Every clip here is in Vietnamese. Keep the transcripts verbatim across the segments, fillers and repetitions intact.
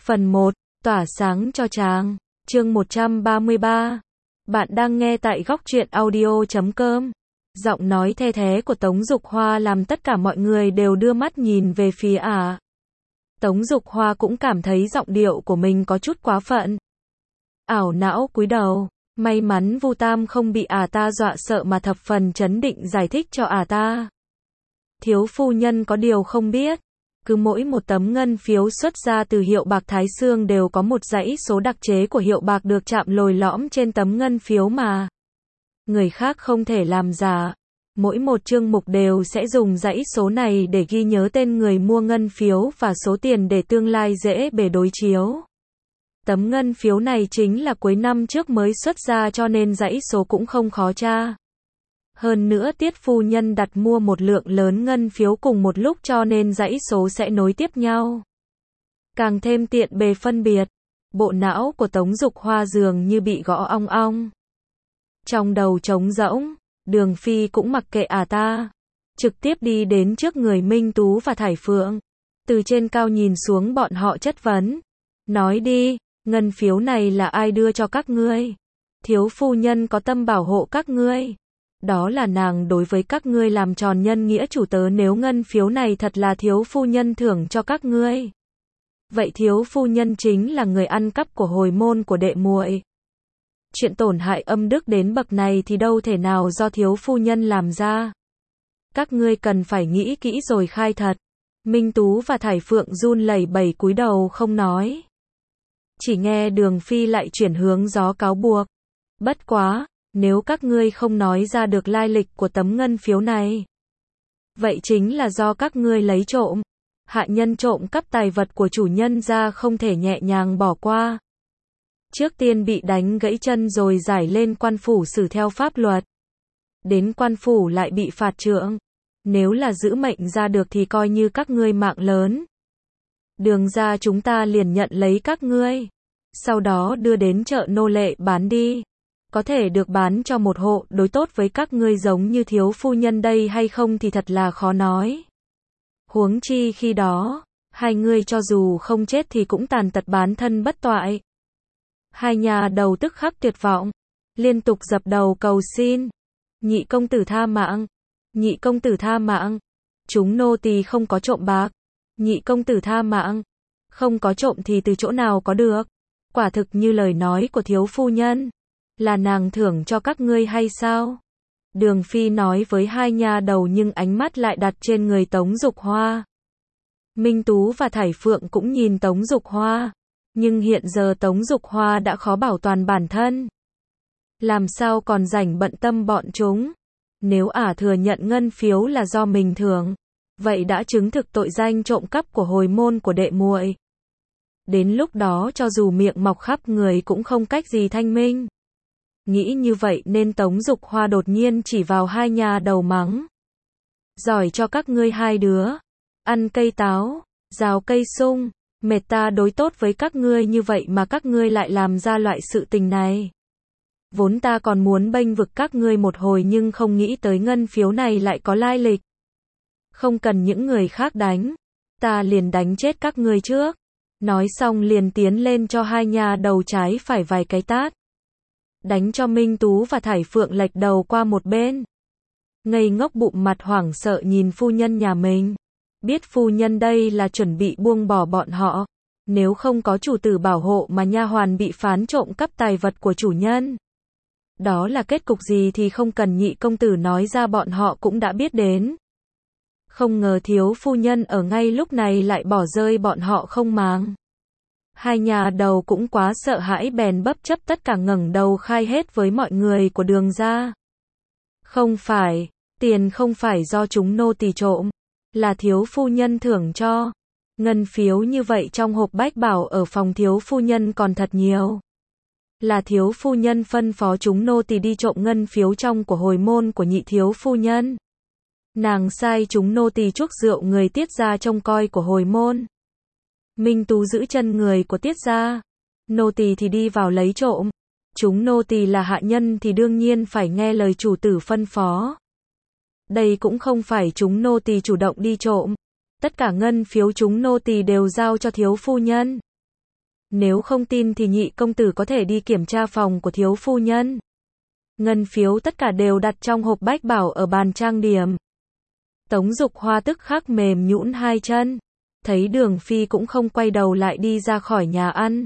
Phần một, tỏa sáng cho chàng. Chương một trăm ba mươi ba. Bạn đang nghe tại góc truyện audio chấm com. Giọng nói the thé của Tống Dục Hoa làm tất cả mọi người đều đưa mắt nhìn về phía ả. À. Tống Dục Hoa cũng cảm thấy giọng điệu của mình có chút quá phận. Ảo não cúi đầu, may mắn Vu Tam không bị ả ta dọa sợ mà thập phần trấn định giải thích cho ả ta. Thiếu phu nhân có điều không biết, cứ mỗi một tấm ngân phiếu xuất ra từ hiệu bạc Thái Xương đều có một dãy số đặc chế của hiệu bạc được chạm lồi lõm trên tấm ngân phiếu mà người khác không thể làm giả. Mỗi một chương mục đều sẽ dùng dãy số này để ghi nhớ tên người mua ngân phiếu và số tiền để tương lai dễ bề đối chiếu. Tấm ngân phiếu này chính là cuối năm trước mới xuất ra cho nên dãy số cũng không khó tra. Hơn nữa Tiết phu nhân đặt mua một lượng lớn ngân phiếu cùng một lúc cho nên dãy số sẽ nối tiếp nhau. Càng thêm tiện bề phân biệt. Bộ não của Tống Dục Hoa dường như bị gõ ong ong. Trong đầu trống rỗng, Đường Phi cũng mặc kệ ả ta. Trực tiếp đi đến trước người Minh Tú và Thải Phượng. Từ trên cao nhìn xuống bọn họ chất vấn. Nói đi, ngân phiếu này là ai đưa cho các ngươi? Thiếu phu nhân có tâm bảo hộ các ngươi. Đó là nàng đối với các ngươi làm tròn nhân nghĩa chủ tớ, nếu ngân phiếu này thật là thiếu phu nhân thưởng cho các ngươi. Vậy thiếu phu nhân chính là người ăn cắp của hồi môn của đệ muội. Chuyện tổn hại âm đức đến bậc này thì đâu thể nào do thiếu phu nhân làm ra. Các ngươi cần phải nghĩ kỹ rồi khai thật. Minh Tú và Thải Phượng run lẩy bẩy cúi đầu không nói. Chỉ nghe Đường Phi lại chuyển hướng gió cáo buộc. Bất quá, nếu các ngươi không nói ra được lai lịch của tấm ngân phiếu này, vậy chính là do các ngươi lấy trộm. Hạ nhân trộm cắp tài vật của chủ nhân ra không thể nhẹ nhàng bỏ qua. Trước tiên bị đánh gãy chân rồi giải lên quan phủ xử theo pháp luật. Đến quan phủ lại bị phạt trượng. Nếu là giữ mệnh ra được thì coi như các ngươi mạng lớn. Đường ra chúng ta liền nhận lấy các ngươi. Sau đó đưa đến chợ nô lệ bán đi. Có thể được bán cho một hộ đối tốt với các ngươi giống như thiếu phu nhân đây hay không thì thật là khó nói. Huống chi khi đó, hai ngươi cho dù không chết thì cũng tàn tật bán thân bất toại. Hai nhà đầu tức khắc tuyệt vọng, liên tục dập đầu cầu xin. Nhị công tử tha mạng, nhị công tử tha mạng, chúng nô tỳ không có trộm bạc. Nhị công tử tha mạng, không có trộm thì từ chỗ nào có được. Quả thực như lời nói của thiếu phu nhân. Là nàng thưởng cho các ngươi hay sao? Đường Phi nói với hai nha đầu nhưng ánh mắt lại đặt trên người Tống Dục Hoa. Minh Tú và Thải Phượng cũng nhìn Tống Dục Hoa. Nhưng hiện giờ Tống Dục Hoa đã khó bảo toàn bản thân. Làm sao còn rảnh bận tâm bọn chúng? Nếu ả thừa nhận ngân phiếu là do mình thưởng, vậy đã chứng thực tội danh trộm cắp của hồi môn của đệ muội. Đến lúc đó cho dù miệng mọc khắp người cũng không cách gì thanh minh. Nghĩ như vậy nên Tống Dục Hoa đột nhiên chỉ vào hai nhà đầu mắng. Giỏi cho các ngươi hai đứa. Ăn cây táo, rào cây sung, mệt ta đối tốt với các ngươi như vậy mà các ngươi lại làm ra loại sự tình này. Vốn ta còn muốn bênh vực các ngươi một hồi nhưng không nghĩ tới ngân phiếu này lại có lai lịch. Không cần những người khác đánh, ta liền đánh chết các ngươi trước. Nói xong liền tiến lên cho hai nhà đầu trái phải vài cái tát. Đánh cho Minh Tú và Thải Phượng lệch đầu qua một bên. Ngây ngốc bụng mặt hoảng sợ nhìn phu nhân nhà mình. Biết phu nhân đây là chuẩn bị buông bỏ bọn họ. Nếu không có chủ tử bảo hộ mà nha hoàn bị phán trộm cắp tài vật của chủ nhân. Đó là kết cục gì thì không cần nhị công tử nói ra bọn họ cũng đã biết đến. Không ngờ thiếu phu nhân ở ngay lúc này lại bỏ rơi bọn họ không màng. Hai nhà đầu cũng quá sợ hãi bèn bấp chấp tất cả ngẩng đầu khai hết với mọi người của Đường ra. Không phải, tiền không phải do chúng nô tỳ trộm, là thiếu phu nhân thưởng cho. Ngân phiếu như vậy trong hộp bách bảo ở phòng thiếu phu nhân còn thật nhiều. Là thiếu phu nhân phân phó chúng nô tỳ đi trộm ngân phiếu trong của hồi môn của nhị thiếu phu nhân. Nàng sai chúng nô tỳ chuốc rượu người Tiết gia trông coi của hồi môn. Minh Tú giữ chân người của Tiết gia. Nô tỳ thì đi vào lấy trộm. Chúng nô tỳ là hạ nhân thì đương nhiên phải nghe lời chủ tử phân phó. Đây cũng không phải chúng nô tỳ chủ động đi trộm. Tất cả ngân phiếu chúng nô tỳ đều giao cho thiếu phu nhân. Nếu không tin thì nhị công tử có thể đi kiểm tra phòng của thiếu phu nhân. Ngân phiếu tất cả đều đặt trong hộp bách bảo ở bàn trang điểm. Tống Dục Hoa tức khắc mềm nhũn hai chân. Thấy Đường Phi cũng không quay đầu lại đi ra khỏi nhà ăn.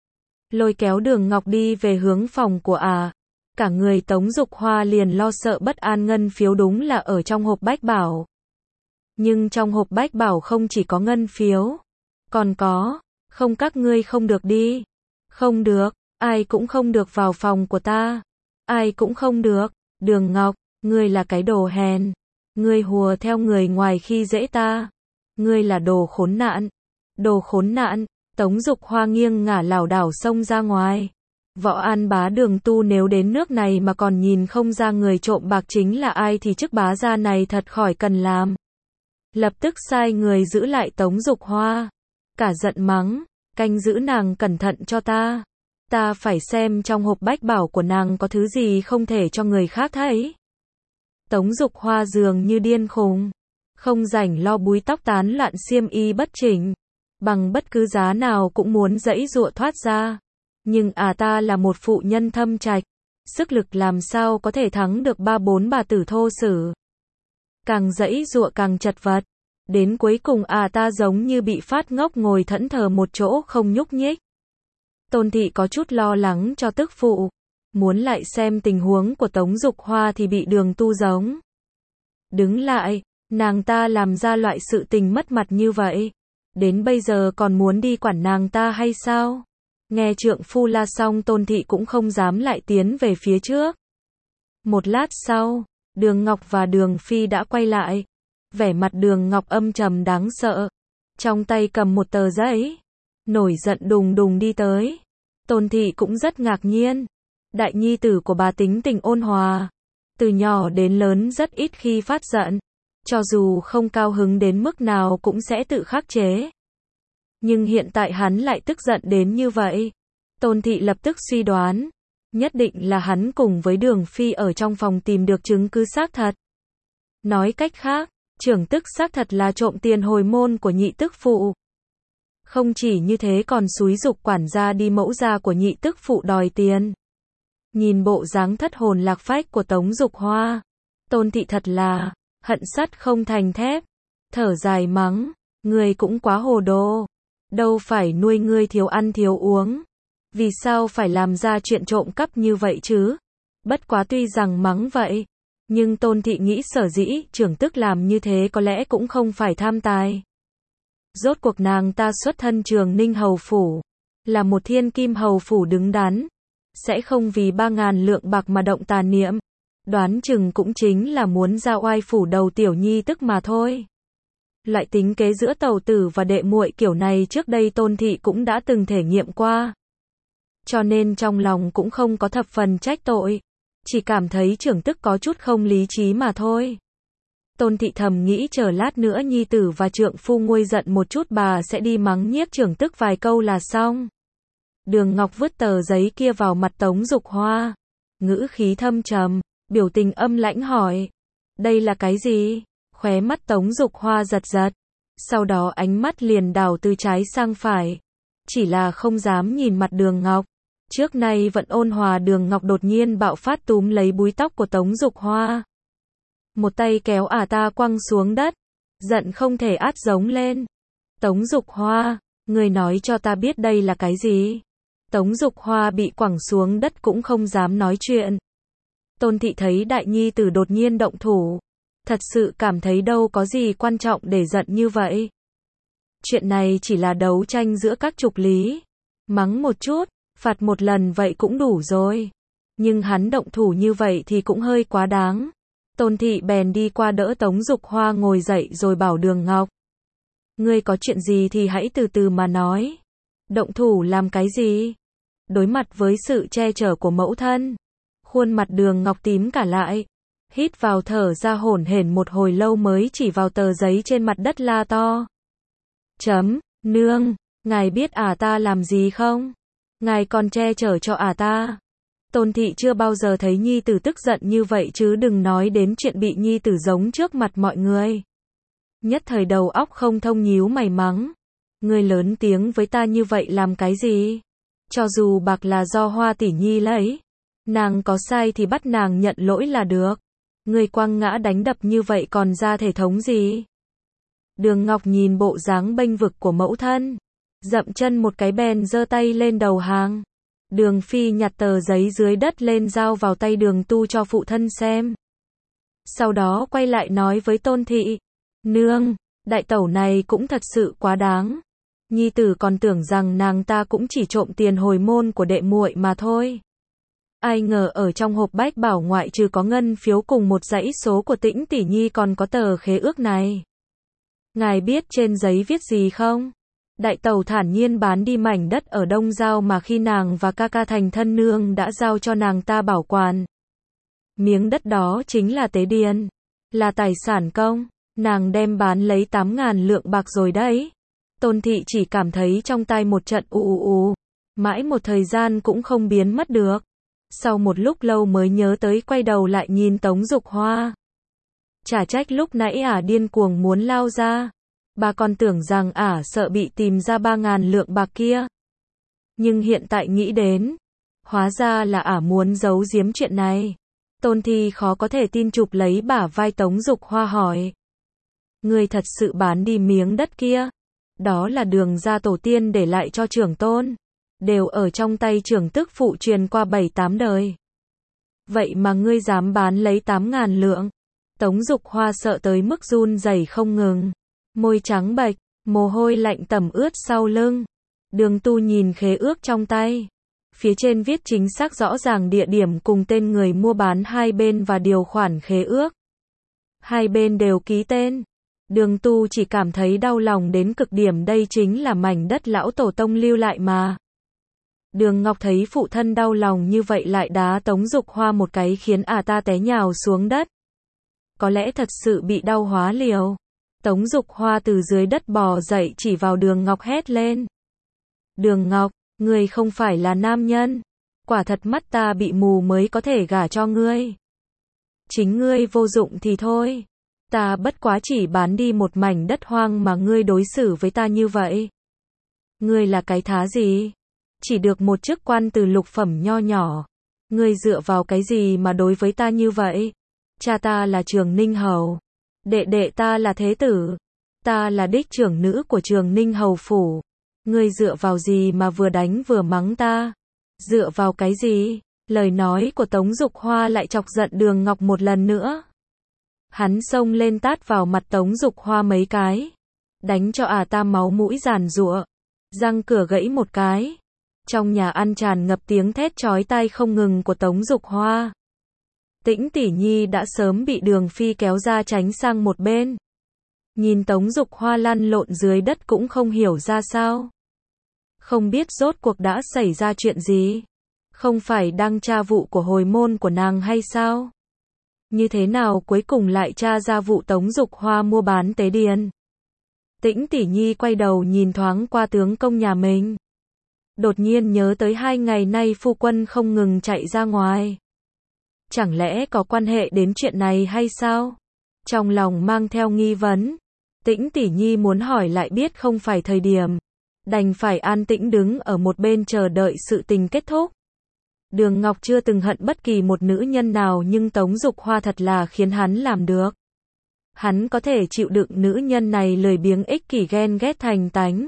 Lôi kéo Đường Ngọc đi về hướng phòng của ả. À. Cả người Tống Dục Hoa liền lo sợ bất an, ngân phiếu đúng là ở trong hộp bách bảo. Nhưng trong hộp bách bảo không chỉ có ngân phiếu. Còn có, không, các ngươi không được đi. Không được, ai cũng không được vào phòng của ta. Ai cũng không được. Đường Ngọc, ngươi là cái đồ hèn. Ngươi hùa theo người ngoài khi dễ ta. Ngươi là đồ khốn nạn. Đồ khốn nạn. Tống Dục Hoa nghiêng ngả lảo đảo xông ra ngoài. Võ An Bá Đường Tu nếu đến nước này mà còn nhìn không ra người trộm bạc chính là ai thì chức bá gia này thật khỏi cần làm. Lập tức sai người giữ lại Tống Dục Hoa. Cả giận mắng, canh giữ nàng cẩn thận cho ta. Ta phải xem trong hộp bách bảo của nàng có thứ gì không thể cho người khác thấy. Tống Dục Hoa dường như điên khùng. Không rảnh lo búi tóc tán loạn xiêm y bất chỉnh. Bằng bất cứ giá nào cũng muốn giãy giụa thoát ra. Nhưng à ta là một phụ nhân thâm trạch. Sức lực làm sao có thể thắng được ba bốn bà tử thô sử. Càng giãy giụa càng chật vật. Đến cuối cùng à ta giống như bị phát ngốc ngồi thẫn thờ một chỗ không nhúc nhích. Tôn thị có chút lo lắng cho tức phụ. Muốn lại xem tình huống của Tống Dục Hoa thì bị Đường Tu giống. Đứng lại, nàng ta làm ra loại sự tình mất mặt như vậy. Đến bây giờ còn muốn đi quản nàng ta hay sao? Nghe trượng phu la xong Tôn thị cũng không dám lại tiến về phía trước. Một lát sau, Đường Ngọc và Đường Phi đã quay lại. Vẻ mặt Đường Ngọc âm trầm đáng sợ. Trong tay cầm một tờ giấy. Nổi giận đùng đùng đi tới. Tôn thị cũng rất ngạc nhiên. Đại nhi tử của bà tính tình ôn hòa. Từ nhỏ đến lớn rất ít khi phát giận. Cho dù không cao hứng đến mức nào cũng sẽ tự khắc chế. Nhưng hiện tại hắn lại tức giận đến như vậy. Tôn thị lập tức suy đoán. Nhất định là hắn cùng với Đường Phi ở trong phòng tìm được chứng cứ xác thật. Nói cách khác, trưởng tức xác thật là trộm tiền hồi môn của nhị tức phụ. Không chỉ như thế còn xúi giục quản gia đi mẫu gia của nhị tức phụ đòi tiền. Nhìn bộ dáng thất hồn lạc phách của Tống Dục Hoa. Tôn thị thật là hận sắt không thành thép. Thở dài mắng. Ngươi cũng quá hồ đồ. Đâu phải nuôi ngươi thiếu ăn thiếu uống. Vì sao phải làm ra chuyện trộm cắp như vậy chứ? Bất quá tuy rằng mắng vậy. Nhưng Tôn thị nghĩ sở dĩ trưởng tức làm như thế có lẽ cũng không phải tham tài. Rốt cuộc nàng ta xuất thân Trường Ninh hầu phủ. Là một thiên kim hầu phủ đứng đắn. Sẽ không vì ba ngàn lượng bạc mà động tà niệm. Đoán chừng cũng chính là muốn ra oai phủ đầu tiểu nhi tức mà thôi. Loại tính kế giữa tẩu tử và đệ muội kiểu này trước đây Tôn thị cũng đã từng thể nghiệm qua. Cho nên trong lòng cũng không có thập phần trách tội. Chỉ cảm thấy trưởng tức có chút không lý trí mà thôi. Tôn thị thầm nghĩ chờ lát nữa nhi tử và trượng phu nguôi giận một chút bà sẽ đi mắng nhiếc trưởng tức vài câu là xong. Đường Ngọc vứt tờ giấy kia vào mặt Tống Dục Hoa. Ngữ khí thâm trầm, biểu tình âm lãnh hỏi. Đây là cái gì? Khóe mắt Tống Dục Hoa giật giật. Sau đó ánh mắt liền đảo từ trái sang phải. Chỉ là không dám nhìn mặt Đường Ngọc. Trước nay vẫn ôn hòa Đường Ngọc đột nhiên bạo phát túm lấy búi tóc của Tống Dục Hoa. Một tay kéo ả ta quăng xuống đất. Giận không thể át giống lên. Tống Dục Hoa, người nói cho ta biết đây là cái gì? Tống Dục Hoa bị quẳng xuống đất cũng không dám nói chuyện. Tôn thị thấy đại nhi tử đột nhiên động thủ. Thật sự cảm thấy đâu có gì quan trọng để giận như vậy. Chuyện này chỉ là đấu tranh giữa các trục lý. Mắng một chút, phạt một lần vậy cũng đủ rồi. Nhưng hắn động thủ như vậy thì cũng hơi quá đáng. Tôn thị bèn đi qua đỡ Tống Dục Hoa ngồi dậy rồi bảo Đường Ngọc. Ngươi có chuyện gì thì hãy từ từ mà nói. Động thủ làm cái gì? Đối mặt với sự che chở của mẫu thân. Khuôn mặt Đường Ngọc tím cả lại. Hít vào thở ra hổn hển một hồi lâu mới chỉ vào tờ giấy trên mặt đất la to. Chấm, nương, ngài biết ả ta làm gì không? Ngài còn che chở cho ả ta. Tôn thị chưa bao giờ thấy nhi tử tức giận như vậy chứ đừng nói đến chuyện bị nhi tử giống trước mặt mọi người. Nhất thời đầu óc không thông nhíu mày mắng. Ngươi lớn tiếng với ta như vậy làm cái gì? Cho dù bạc là do Hoa tỷ nhi lấy, nàng có sai thì bắt nàng nhận lỗi là được. Ngươi quăng ngã đánh đập như vậy còn ra thể thống gì? Đường Ngọc nhìn bộ dáng bênh vực của mẫu thân, dậm chân một cái bèn giơ tay lên đầu hàng. Đường Phi nhặt tờ giấy dưới đất lên giao vào tay Đường Tu cho phụ thân xem. Sau đó quay lại nói với Tôn Thị, nương, đại tẩu này cũng thật sự quá đáng. Nhi tử còn tưởng rằng nàng ta cũng chỉ trộm tiền hồi môn của đệ muội mà thôi. Ai ngờ ở trong hộp bách bảo ngoại trừ có ngân phiếu cùng một dãy số của Tĩnh tỷ nhi còn có tờ khế ước này. Ngài biết trên giấy viết gì không? Đại tẩu thản nhiên bán đi mảnh đất ở Đông Giao mà khi nàng và ca ca thành thân nương đã giao cho nàng ta bảo quản. Miếng đất đó chính là tế điền, là tài sản công, nàng đem bán lấy tám ngàn lượng bạc rồi đấy. Tôn Thị chỉ cảm thấy trong tai một trận ù ù ù, mãi một thời gian cũng không biến mất được. Sau một lúc lâu mới nhớ tới quay đầu lại nhìn Tống Dục Hoa. Chả trách lúc nãy ả điên cuồng muốn lao ra. Bà còn tưởng rằng ả sợ bị tìm ra ba ngàn lượng bạc kia. Nhưng hiện tại nghĩ đến, hóa ra là ả muốn giấu giếm chuyện này. Tôn Thị khó có thể tin chụp lấy bả vai Tống Dục Hoa hỏi. Ngươi thật sự bán đi miếng đất kia? Đó là đường gia tổ tiên để lại cho trưởng tôn, đều ở trong tay trưởng tức phụ truyền qua bảy tám đời. Vậy mà ngươi dám bán lấy tám ngàn lượng? Tống Dục Hoa sợ tới mức run rẩy không ngừng, môi trắng bệch, mồ hôi lạnh tẩm ướt sau lưng. Đường Tu nhìn khế ước trong tay, phía trên viết chính xác rõ ràng địa điểm cùng tên người mua bán hai bên và điều khoản khế ước. Hai bên đều ký tên. Đường Tu chỉ cảm thấy đau lòng đến cực điểm, đây chính là mảnh đất lão tổ tông lưu lại mà. Đường Ngọc thấy phụ thân đau lòng như vậy lại đá Tống Dục Hoa một cái khiến ả ta té nhào xuống đất. Có lẽ thật sự bị đau hóa liều. Tống Dục Hoa từ dưới đất bò dậy chỉ vào Đường Ngọc hét lên. Đường Ngọc, ngươi không phải là nam nhân. Quả thật mắt ta bị mù mới có thể gả cho ngươi. Chính ngươi vô dụng thì thôi. Ta bất quá chỉ bán đi một mảnh đất hoang mà ngươi đối xử với ta như vậy. Ngươi là cái thá gì? Chỉ được một chức quan từ lục phẩm nho nhỏ. Ngươi dựa vào cái gì mà đối với ta như vậy? Cha ta là Trường Ninh Hầu. Đệ đệ ta là Thế Tử. Ta là đích trưởng nữ của Trường Ninh Hầu phủ. Ngươi dựa vào gì mà vừa đánh vừa mắng ta? Dựa vào cái gì? Lời nói của Tống Dục Hoa lại chọc giận Đường Ngọc một lần nữa. Hắn xông lên tát vào mặt Tống Dục Hoa mấy cái, đánh cho ả ta máu mũi giàn giụa, răng cửa gãy một cái. Trong nhà ăn tràn ngập tiếng thét chói tai không ngừng của Tống Dục Hoa. Tĩnh tỷ nhi đã sớm bị Đường Phi kéo ra tránh sang một bên. Nhìn Tống Dục Hoa lăn lộn dưới đất cũng không hiểu ra sao. Không biết rốt cuộc đã xảy ra chuyện gì. Không phải đang tra vụ của hồi môn của nàng hay sao? Như thế nào cuối cùng lại tra ra vụ Tống Dục Hoa mua bán tế điền? Tĩnh tỷ nhi quay đầu nhìn thoáng qua tướng công nhà mình. Đột nhiên nhớ tới hai ngày nay phu quân không ngừng chạy ra ngoài. Chẳng lẽ có quan hệ đến chuyện này hay sao? Trong lòng mang theo nghi vấn. Tĩnh tỷ nhi muốn hỏi lại biết không phải thời điểm. Đành phải an tĩnh đứng ở một bên chờ đợi sự tình kết thúc. Đường Ngọc chưa từng hận bất kỳ một nữ nhân nào nhưng Tống Dục Hoa thật là khiến hắn làm được. Hắn có thể chịu đựng nữ nhân này lười biếng ích kỷ ghen ghét thành tánh.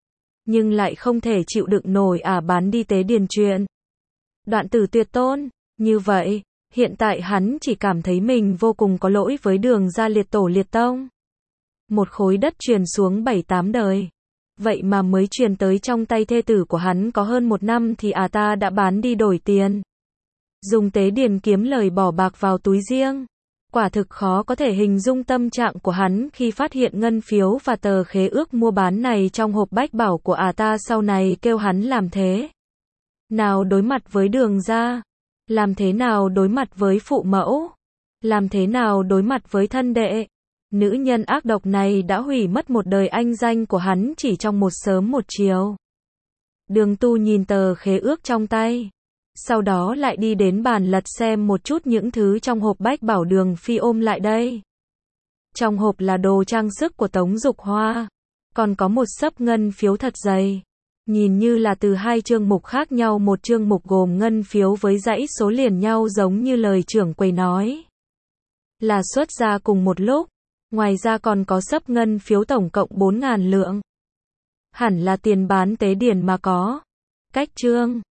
Nhưng lại không thể chịu đựng nổi ả bán đi tế điền chuyện. Đoạn tử tuyệt tôn. Như vậy, hiện tại hắn chỉ cảm thấy mình vô cùng có lỗi với Đường gia liệt tổ liệt tông. Một khối đất truyền xuống bảy tám đời. Vậy mà mới truyền tới trong tay thê tử của hắn có hơn một năm thì à ta đã bán đi đổi tiền. Dùng tế điền kiếm lời bỏ bạc vào túi riêng. Quả thực khó có thể hình dung tâm trạng của hắn khi phát hiện ngân phiếu và tờ khế ước mua bán này trong hộp bách bảo của à ta sau này kêu hắn làm thế. Nào đối mặt với Đường gia. Làm thế nào đối mặt với phụ mẫu. Làm thế nào đối mặt với thân đệ. Nữ nhân ác độc này đã hủy mất một đời anh danh của hắn chỉ trong một sớm một chiều. Đường Tu nhìn tờ khế ước trong tay. Sau đó lại đi đến bàn lật xem một chút những thứ trong hộp bách bảo Đường Phi ôm lại đây. Trong hộp là đồ trang sức của Tống Dục Hoa. Còn có một xấp ngân phiếu thật dày. Nhìn như là từ hai chương mục khác nhau, một chương mục gồm ngân phiếu với dãy số liền nhau giống như lời trưởng quầy nói. Là xuất ra cùng một lúc. Ngoài ra còn có xấp ngân phiếu tổng cộng bốn nghìn lượng. Hẳn là tiền bán tế điển mà có. Cách chương.